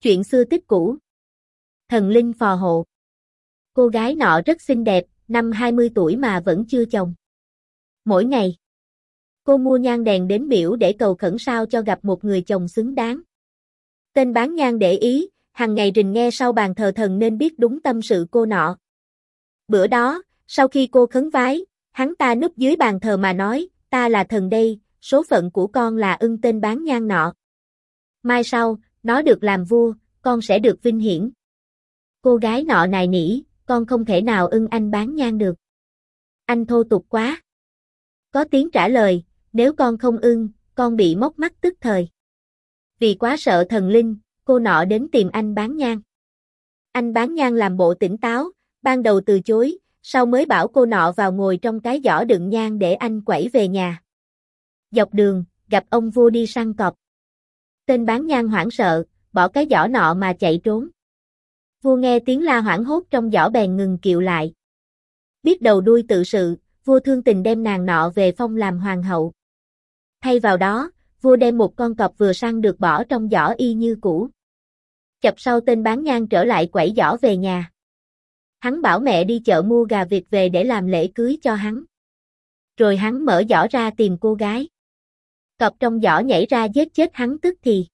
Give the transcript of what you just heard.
Chuyện xưa tích cũ. Thần linh phò hộ. Cô gái nọ rất xinh đẹp, năm 20 tuổi mà vẫn chưa chồng. Mỗi ngày, cô mua nhang đèn đến miễu để cầu khẩn sao cho gặp một người chồng xứng đáng. Tên bán nhang để ý, hằng ngày rình nghe sau bàn thờ thần nên biết đúng tâm sự cô nọ. Bữa đó, sau khi cô khấn vái, hắn ta núp dưới bàn thờ mà nói, ta là thần đây, số phận của con là ưng tên bán nhang nọ. Mai sau, nó được làm vua, con sẽ được vinh hiển. Cô gái nọ nài nỉ, con không thể nào ưng anh bán nhang được. Anh thô tục quá. Có tiếng trả lời, nếu con không ưng, con bị móc mắt tức thời. Vì quá sợ thần linh, cô nọ đến tìm anh bán nhang. Anh bán nhang làm bộ tỉnh táo, ban đầu từ chối, sau mới bảo cô nọ vào ngồi trong cái giỏ đựng nhang để anh quẩy về nhà. Dọc đường, gặp ông vua đi săn cọp. Tên bán nhang hoảng sợ, bỏ cái giỏ nọ mà chạy trốn. Vua nghe tiếng la hoảng hốt trong giỏ bèn ngừng kiệu lại. Biết đầu đuôi tự sự, vua thương tình đem nàng nọ về phong làm hoàng hậu. Thay vào đó, vua đem một con cọp vừa săn được bỏ trong giỏ y như cũ. Chập sau tên bán nhang trở lại quẩy giỏ về nhà. Hắn bảo mẹ đi chợ mua gà vịt về để làm lễ cưới cho hắn. Rồi hắn mở giỏ ra tìm cô gái. Cọp trong giỏ nhảy ra giết chết hắn tức thì.